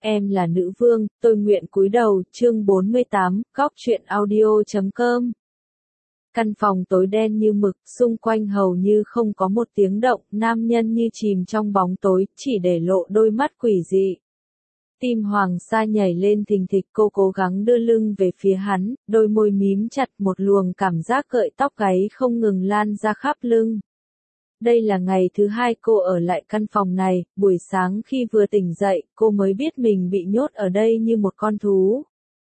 Em là nữ vương, tôi nguyện cúi đầu, chương 48, góc truyện audio.com. Căn phòng tối đen như mực, xung quanh hầu như không có một tiếng động, nam nhân như chìm trong bóng tối, chỉ để lộ đôi mắt quỷ dị. Tim Hoàng Sa nhảy lên thình thịch, cô cố gắng đưa lưng về phía hắn, đôi môi mím chặt, một luồng cảm giác gợi tóc gáy không ngừng lan ra khắp lưng. Đây là ngày thứ hai cô ở lại căn phòng này, buổi sáng khi vừa tỉnh dậy, cô mới biết mình bị nhốt ở đây như một con thú.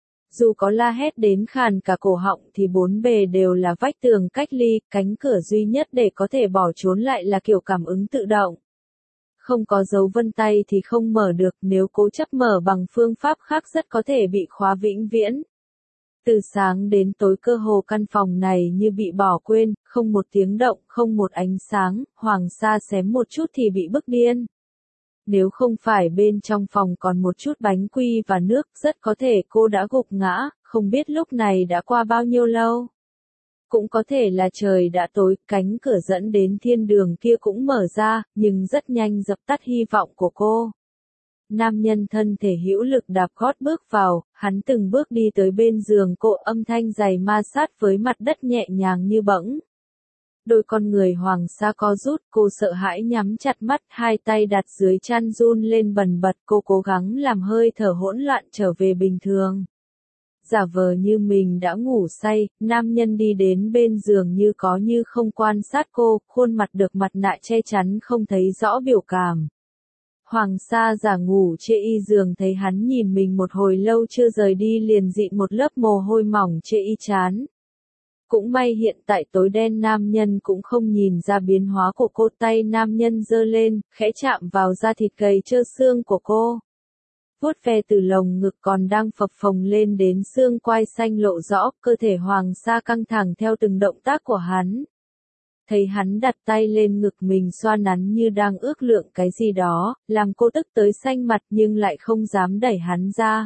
Dù có la hét đến khàn cả cổ họng thì bốn bề đều là vách tường cách ly, cánh cửa duy nhất để có thể bỏ trốn lại là kiểu cảm ứng tự động. Không có dấu vân tay thì không mở được, nếu cố chấp mở bằng phương pháp khác rất có thể bị khóa vĩnh viễn. Từ sáng đến tối cơ hồ căn phòng này như bị bỏ quên, không một tiếng động, không một ánh sáng, Hoàng Sa xém một chút thì bị bức điên. Nếu không phải bên trong phòng còn một chút bánh quy và nước, rất có thể cô đã gục ngã, không biết lúc này đã qua bao nhiêu lâu. Cũng có thể là trời đã tối, cánh cửa dẫn đến thiên đường kia cũng mở ra, nhưng rất nhanh dập tắt hy vọng của cô. Nam nhân thân thể hữu lực đạp gót bước vào, hắn từng bước đi tới bên giường cô, âm thanh giày ma sát với mặt đất nhẹ nhàng như bẫng. Đôi con người Hoàng Sa co rút, cô sợ hãi nhắm chặt mắt, hai tay đặt dưới chăn run lên bần bật, cô cố gắng làm hơi thở hỗn loạn trở về bình thường. Giả vờ như mình đã ngủ say, nam nhân đi đến bên giường như có như không quan sát cô, khuôn mặt được mặt nạ che chắn không thấy rõ biểu cảm. Hoàng Sa giả ngủ chê y giường thấy hắn nhìn mình một hồi lâu chưa rời đi liền dịn một lớp mồ hôi mỏng chê y chán. Cũng may hiện tại tối đen nam nhân cũng không nhìn ra biến hóa của cô, tay nam nhân giơ lên, khẽ chạm vào da thịt gầy trơ xương của cô. Vuốt ve từ lồng ngực còn đang phập phồng lên đến xương quai xanh lộ rõ, cơ thể Hoàng Sa căng thẳng theo từng động tác của hắn. Thấy hắn đặt tay lên ngực mình xoa nắn như đang ước lượng cái gì đó, làm cô tức tới xanh mặt nhưng lại không dám đẩy hắn ra.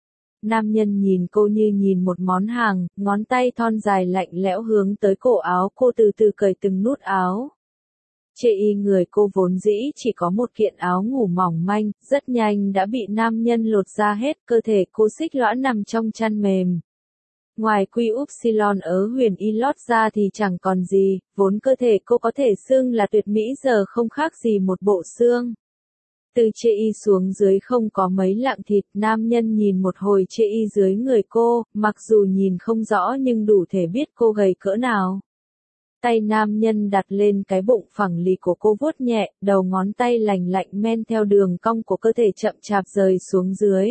Nam nhân nhìn cô như nhìn một món hàng, ngón tay thon dài lạnh lẽo hướng tới cổ áo cô từ từ cởi từng nút áo. Chê y người cô vốn dĩ chỉ có một kiện áo ngủ mỏng manh, rất nhanh đã bị nam nhân lột ra hết, cơ thể cô xích lõa nằm trong chăn mềm. Ngoài quy upsilon ở huyền y lót ra thì chẳng còn gì, vốn cơ thể cô có thể xưng là tuyệt mỹ giờ không khác gì một bộ xương. Từ chê y xuống dưới không có mấy lạng thịt, nam nhân nhìn một hồi chê y dưới người cô, mặc dù nhìn không rõ nhưng đủ thể biết cô gầy cỡ nào. Tay nam nhân đặt lên cái bụng phẳng lì của cô vuốt nhẹ, đầu ngón tay lành lạnh men theo đường cong của cơ thể chậm chạp rời xuống dưới.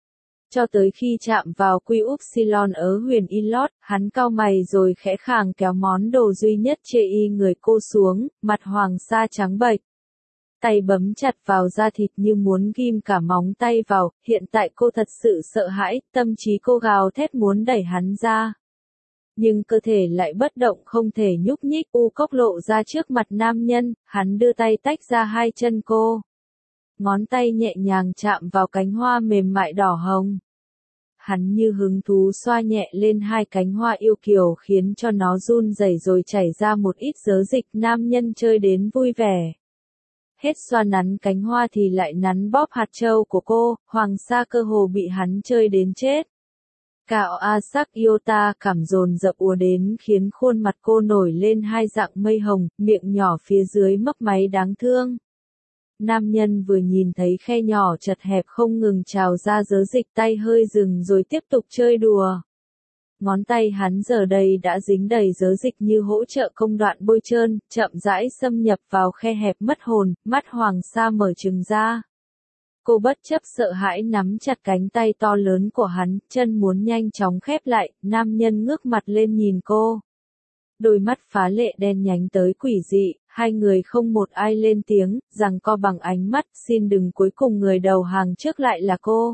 Cho tới khi chạm vào quy upsilon ở huyền y lót, hắn cau mày rồi khẽ khàng kéo món đồ duy nhất chê y người cô xuống, mặt Hoàng Sa trắng bệch. Tay bấm chặt vào da thịt như muốn ghim cả móng tay vào, hiện tại cô thật sự sợ hãi, tâm trí cô gào thét muốn đẩy hắn ra. Nhưng cơ thể lại bất động không thể nhúc nhích, u cốc lộ ra trước mặt nam nhân, hắn đưa tay tách ra hai chân cô. Ngón tay nhẹ nhàng chạm vào cánh hoa mềm mại đỏ hồng. Hắn như hứng thú xoa nhẹ lên hai cánh hoa yêu kiều khiến cho nó run rẩy rồi chảy ra một ít dớ dịch, nam nhân chơi đến vui vẻ. Hết xoa nắn cánh hoa thì lại nắn bóp hạt châu của cô, Hoàng Sa cơ hồ bị hắn chơi đến chết. Cạo a sắc iota cảm dồn dập ùa đến khiến khuôn mặt cô nổi lên hai dạng mây hồng, miệng nhỏ phía dưới mấp máy đáng thương. Nam nhân vừa nhìn thấy khe nhỏ chật hẹp không ngừng trào ra dớ dịch, tay hơi dừng rồi tiếp tục chơi đùa. Ngón tay hắn giờ đây đã dính đầy dớ dịch như hỗ trợ công đoạn bôi trơn, chậm rãi xâm nhập vào khe hẹp mất hồn, mắt Hoàng Sa mở trừng ra. Cô bất chấp sợ hãi nắm chặt cánh tay to lớn của hắn, chân muốn nhanh chóng khép lại, nam nhân ngước mặt lên nhìn cô. Đôi mắt phá lệ đen nhánh tới quỷ dị, hai người không một ai lên tiếng, giằng co bằng ánh mắt, xin đừng cuối cùng người đầu hàng trước lại là cô.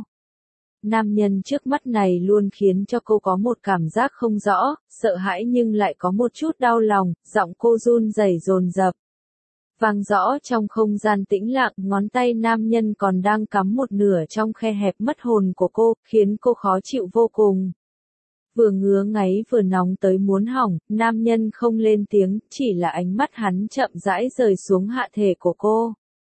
Nam nhân trước mắt này luôn khiến cho cô có một cảm giác không rõ, sợ hãi nhưng lại có một chút đau lòng, giọng cô run rẩy dồn dập. Vang rõ trong không gian tĩnh lặng, ngón tay nam nhân còn đang cắm một nửa trong khe hẹp mất hồn của cô, khiến cô khó chịu vô cùng. Vừa ngứa ngáy vừa nóng tới muốn hỏng, nam nhân không lên tiếng, chỉ là ánh mắt hắn chậm rãi rời xuống hạ thể của cô.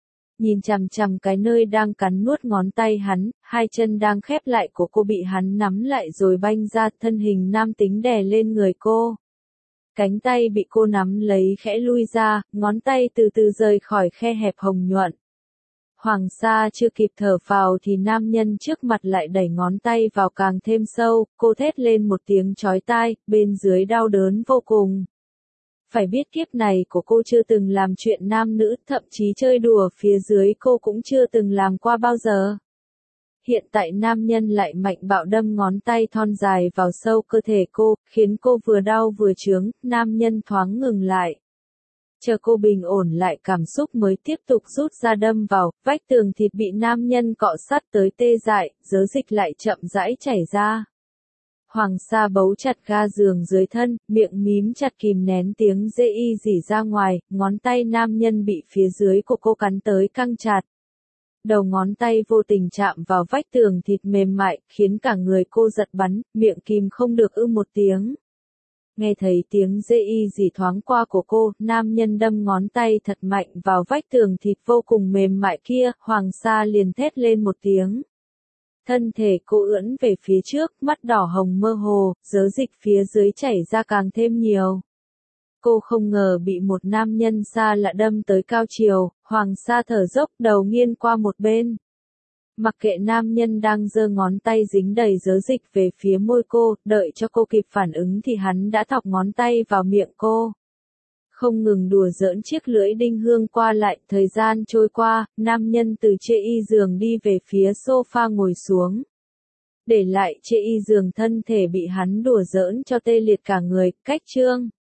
nhìn chằm chằm cái nơi đang cắn nuốt ngón tay hắn, hai chân đang khép lại của cô bị hắn nắm lại rồi banh ra, thân hình nam tính đè lên người cô. Cánh tay bị cô nắm lấy khẽ lui ra, ngón tay từ từ rời khỏi khe hẹp hồng nhuận. Hoàng Sa chưa kịp thở phào thì nam nhân trước mặt lại đẩy ngón tay vào càng thêm sâu, cô thét lên một tiếng chói tai, bên dưới đau đớn vô cùng. Phải biết kiếp này của cô chưa từng làm chuyện nam nữ, thậm chí chơi đùa phía dưới cô cũng chưa từng làm qua bao giờ. Hiện tại nam nhân lại mạnh bạo đâm ngón tay thon dài vào sâu cơ thể cô, khiến cô vừa đau vừa chướng, nam nhân thoáng ngừng lại. Chờ cô bình ổn lại cảm xúc mới tiếp tục rút ra đâm vào, vách tường thịt bị nam nhân cọ sát tới tê dại, dớ dịch lại chậm rãi chảy ra. Hoàng Sa bấu chặt ga giường dưới thân, miệng mím chặt kìm nén tiếng dê y rỉ ra ngoài, ngón tay nam nhân bị phía dưới của cô cắn tới căng chặt. Đầu ngón tay vô tình chạm vào vách tường thịt mềm mại, khiến cả người cô giật bắn, miệng kìm không được một tiếng. Nghe thấy tiếng dê y rỉ thoáng qua của cô, nam nhân đâm ngón tay thật mạnh vào vách tường thịt vô cùng mềm mại kia, Hoàng Sa liền thét lên một tiếng. Thân thể cô ưỡn về phía trước, mắt đỏ hồng mơ hồ, dớ dịch phía dưới chảy ra càng thêm nhiều. Cô không ngờ bị một nam nhân xa lạ đâm tới cao chiều, Hoàng Sa thở dốc đầu nghiêng qua một bên. Mặc kệ nam nhân đang giơ ngón tay dính đầy dớ dịch về phía môi cô, đợi cho cô kịp phản ứng thì hắn đã thọc ngón tay vào miệng cô. Không ngừng đùa giỡn chiếc lưỡi đinh hương qua lại, thời gian trôi qua, nam nhân từ chê y giường đi về phía sofa ngồi xuống. Để lại chê y giường thân thể bị hắn đùa giỡn cho tê liệt cả người, cách chương.